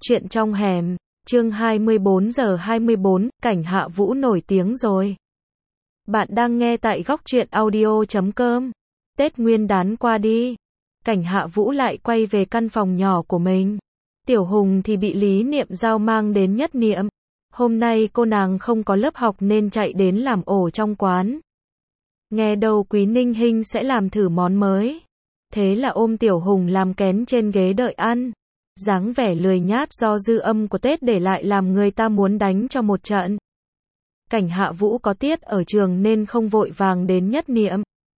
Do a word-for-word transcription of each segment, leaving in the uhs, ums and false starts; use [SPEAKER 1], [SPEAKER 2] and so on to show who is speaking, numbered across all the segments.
[SPEAKER 1] Chuyện trong hẻm, chương hai mươi bốn giờ hai mươi bốn, Cảnh Hạ Vũ nổi tiếng rồi. Bạn đang nghe tại góc truyện audio chấm com. Tết Nguyên đán qua đi, Cảnh Hạ Vũ lại quay về căn phòng nhỏ của mình. Tiểu Hùng thì bị Lý Niệm Giao mang đến Nhất Niệm. Hôm nay cô nàng không có lớp học nên chạy đến làm ổ trong quán. Nghe đâu Quý Ninh Hinh sẽ làm thử món mới. Thế là ôm Tiểu Hùng làm kén trên ghế đợi ăn. Dáng vẻ lười nhát do dư âm của Tết để lại làm người ta muốn đánh cho một trận. Cảnh Hạ Vũ có tiết ở trường nên không vội vàng đến Nhất Niệm.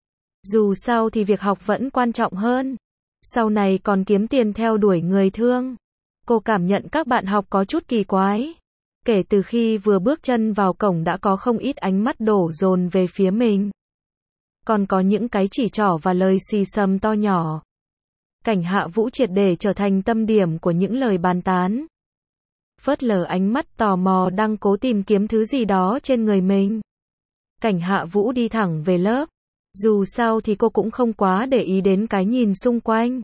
[SPEAKER 1] Dù sao thì việc học vẫn quan trọng hơn. Sau này còn kiếm tiền theo đuổi người thương. Cô cảm nhận các bạn học có chút kỳ quái. Kể từ khi vừa bước chân vào cổng đã có không ít ánh mắt đổ dồn về phía mình. Còn có những cái chỉ trỏ và lời xì xầm to nhỏ. Cảnh Hạ Vũ triệt để trở thành tâm điểm của những lời bàn tán. Phớt lờ ánh mắt tò mò đang cố tìm kiếm thứ gì đó trên người mình. Cảnh Hạ Vũ đi thẳng về lớp. Dù sao thì cô cũng không quá để ý đến cái nhìn xung quanh.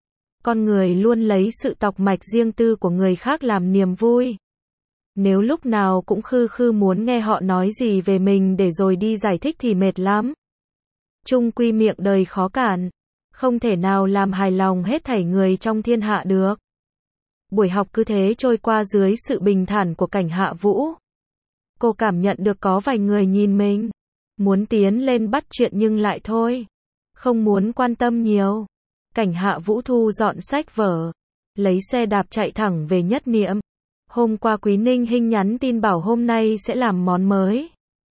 [SPEAKER 1] Con người luôn lấy sự tọc mạch riêng tư của người khác làm niềm vui. Nếu lúc nào cũng khư khư muốn nghe họ nói gì về mình để rồi đi giải thích thì mệt lắm. Chung quy miệng đời khó cản. Không thể nào làm hài lòng hết thảy người trong thiên hạ được. Buổi học cứ thế trôi qua dưới sự bình thản của Cảnh Hạ Vũ. Cô cảm nhận được có vài người nhìn mình. Muốn tiến lên bắt chuyện nhưng lại thôi. Không muốn quan tâm nhiều. Cảnh Hạ Vũ thu dọn sách vở. Lấy xe đạp chạy thẳng về Nhất Niệm. Hôm qua Quý Ninh Hinh nhắn tin bảo hôm nay sẽ làm món mới.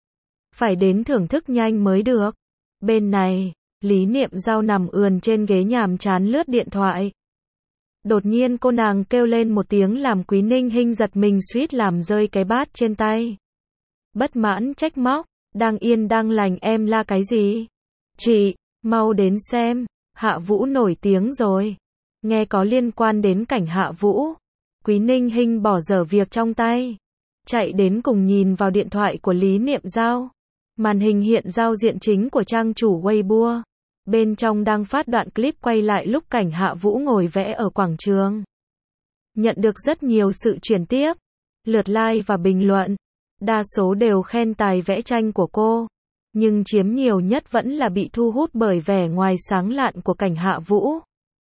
[SPEAKER 1] Phải đến thưởng thức nhanh mới được. Bên này, Lý Niệm Giao nằm ườn trên ghế nhàm chán lướt điện thoại. Đột nhiên cô nàng kêu lên một tiếng làm Quý Ninh Hinh giật mình suýt làm rơi cái bát trên tay. Bất mãn trách móc, đang yên đang lành em la cái gì? Chị, mau đến xem, Hạ Vũ nổi tiếng rồi. Nghe có liên quan đến Cảnh Hạ Vũ. Quý Ninh Hinh bỏ dở việc trong tay. Chạy đến cùng nhìn vào điện thoại của Lý Niệm Giao. Màn hình hiện giao diện chính của trang chủ Weibo. Bên trong đang phát đoạn clip quay lại lúc Cảnh Hạ Vũ ngồi vẽ ở quảng trường. Nhận được rất nhiều sự chuyển tiếp, lượt like và bình luận. Đa số đều khen tài vẽ tranh của cô. Nhưng chiếm nhiều nhất vẫn là bị thu hút bởi vẻ ngoài sáng lạn của Cảnh Hạ Vũ.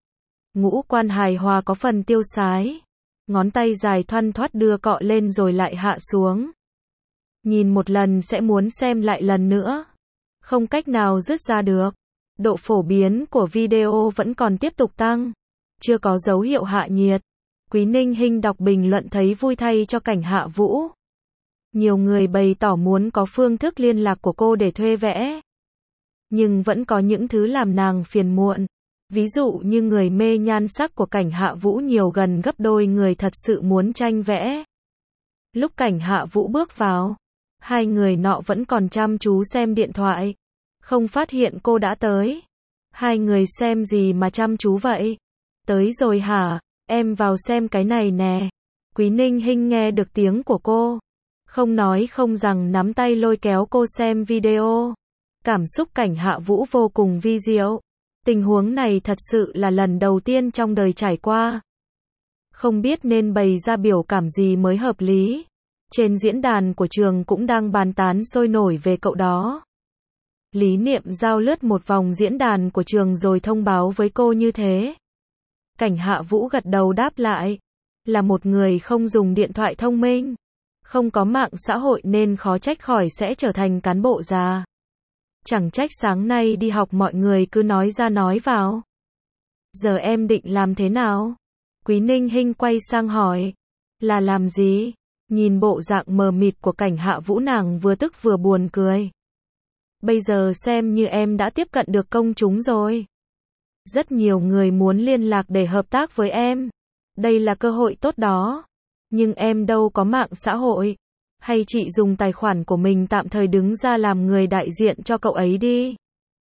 [SPEAKER 1] Ngũ quan hài hòa có phần tiêu sái. Ngón tay dài thoăn thoắt đưa cọ lên rồi lại hạ xuống. Nhìn một lần sẽ muốn xem lại lần nữa. Không cách nào dứt ra được. Độ phổ biến của video vẫn còn tiếp tục tăng. Chưa có dấu hiệu hạ nhiệt. Quý Ninh Hinh đọc bình luận thấy vui thay cho Cảnh Hạ Vũ. Nhiều người bày tỏ muốn có phương thức liên lạc của cô để thuê vẽ. Nhưng vẫn có những thứ làm nàng phiền muộn. Ví dụ như người mê nhan sắc của Cảnh Hạ Vũ nhiều gần gấp đôi người thật sự muốn tranh vẽ. Lúc Cảnh Hạ Vũ bước vào, hai người nọ vẫn còn chăm chú xem điện thoại. Không phát hiện cô đã tới. Hai người xem gì mà chăm chú vậy? Tới rồi hả? Em vào xem cái này nè. Quý Ninh Hinh nghe được tiếng của cô. Không nói không rằng nắm tay lôi kéo cô xem video. Cảm xúc Cảnh Hạ Vũ vô cùng vi diệu. Tình huống này thật sự là lần đầu tiên trong đời trải qua. Không biết nên bày ra biểu cảm gì mới hợp lý. Trên diễn đàn của trường cũng đang bàn tán sôi nổi về cậu đó. Lý Niệm Giao lướt một vòng diễn đàn của trường rồi thông báo với cô như thế. Cảnh Hạ Vũ gật đầu đáp lại. Là một người không dùng điện thoại thông minh. Không có mạng xã hội nên khó trách khỏi sẽ trở thành cán bộ già. Chẳng trách sáng nay đi học mọi người cứ nói ra nói vào. Giờ em định làm thế nào? Quý Ninh Hinh quay sang hỏi. Là làm gì? Nhìn bộ dạng mờ mịt của Cảnh Hạ Vũ nàng vừa tức vừa buồn cười. Bây giờ xem như em đã tiếp cận được công chúng rồi. Rất nhiều người muốn liên lạc để hợp tác với em. Đây là cơ hội tốt đó. Nhưng em đâu có mạng xã hội. Hay chị dùng tài khoản của mình tạm thời đứng ra làm người đại diện cho cậu ấy đi.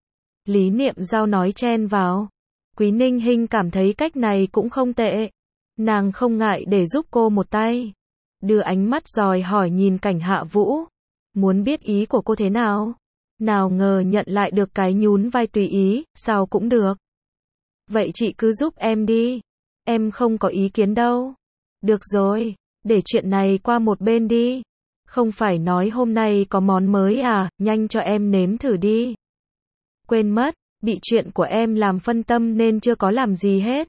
[SPEAKER 1] Lý Niệm Giao nói chen vào. Quý Ninh Hinh cảm thấy cách này cũng không tệ. Nàng không ngại để giúp cô một tay. Đưa ánh mắt dòi hỏi nhìn Cảnh Hạ Vũ. Muốn biết ý của cô thế nào? Nào ngờ nhận lại được cái nhún vai tùy ý, sao cũng được. Vậy chị cứ giúp em đi. Em không có ý kiến đâu. Được rồi, để chuyện này qua một bên đi. Không phải nói hôm nay có món mới à, nhanh cho em nếm thử đi. Quên mất, bị chuyện của em làm phân tâm nên chưa có làm gì hết.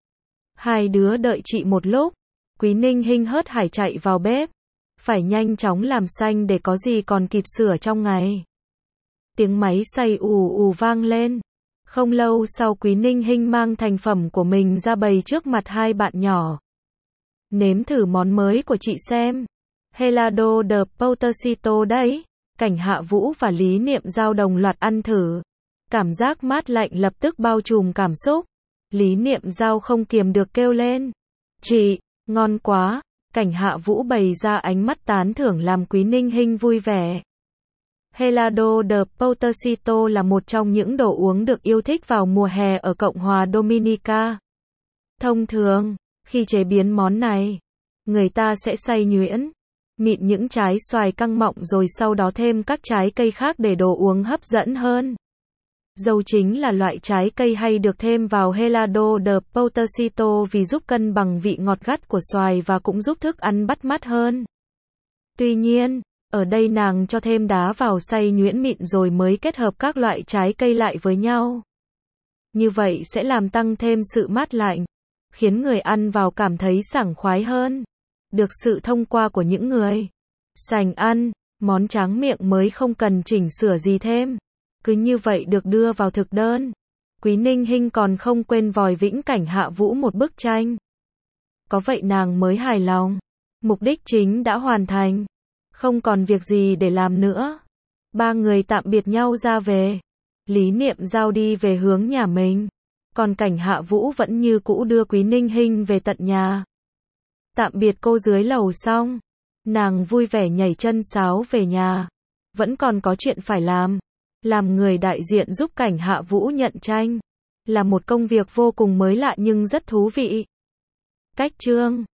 [SPEAKER 1] Hai đứa đợi chị một lúc. Quý Ninh hinh hớt hải chạy vào bếp. Phải nhanh chóng làm xanh để có gì còn kịp sửa trong ngày. Tiếng máy xay ù ù vang lên. Không lâu sau Quý Ninh hinh mang thành phẩm của mình ra bày trước mặt hai bạn nhỏ. Nếm thử món mới của chị xem. Helado de Potecito đấy. Cảnh Hạ Vũ và Lý Niệm Giao đồng loạt ăn thử. Cảm giác mát lạnh lập tức bao trùm cảm xúc. Lý Niệm Giao không kiềm được kêu lên. Chị, ngon quá. Cảnh Hạ Vũ bày ra ánh mắt tán thưởng làm Quý Ninh hinh vui vẻ. Helado de Potecito là một trong những đồ uống được yêu thích vào mùa hè ở Cộng hòa Dominica. Thông thường, khi chế biến món này, người ta sẽ xay nhuyễn, mịn những trái xoài căng mọng rồi sau đó thêm các trái cây khác để đồ uống hấp dẫn hơn. Dâu chính là loại trái cây hay được thêm vào Helado de Potecito vì giúp cân bằng vị ngọt gắt của xoài và cũng giúp thức ăn bắt mắt hơn. Tuy nhiên, ở đây nàng cho thêm đá vào xay nhuyễn mịn rồi mới kết hợp các loại trái cây lại với nhau. Như vậy sẽ làm tăng thêm sự mát lạnh, khiến người ăn vào cảm thấy sảng khoái hơn. Được sự thông qua của những người sành ăn, món tráng miệng mới không cần chỉnh sửa gì thêm. Cứ như vậy được đưa vào thực đơn. Quý Ninh hinh còn không quên vòi vĩnh Cảnh Hạ Vũ một bức tranh. Có vậy nàng mới hài lòng. Mục đích chính đã hoàn thành. Không còn việc gì để làm nữa. Ba người tạm biệt nhau ra về. Lý Niệm Giao đi về hướng nhà mình. Còn Cảnh Hạ Vũ vẫn như cũ đưa Quý Ninh hinh về tận nhà. Tạm biệt cô dưới lầu xong. Nàng vui vẻ nhảy chân sáo về nhà. Vẫn còn có chuyện phải làm. Làm người đại diện giúp Cảnh Hạ Vũ nhận tranh. Là một công việc vô cùng mới lạ nhưng rất thú vị. Cách chương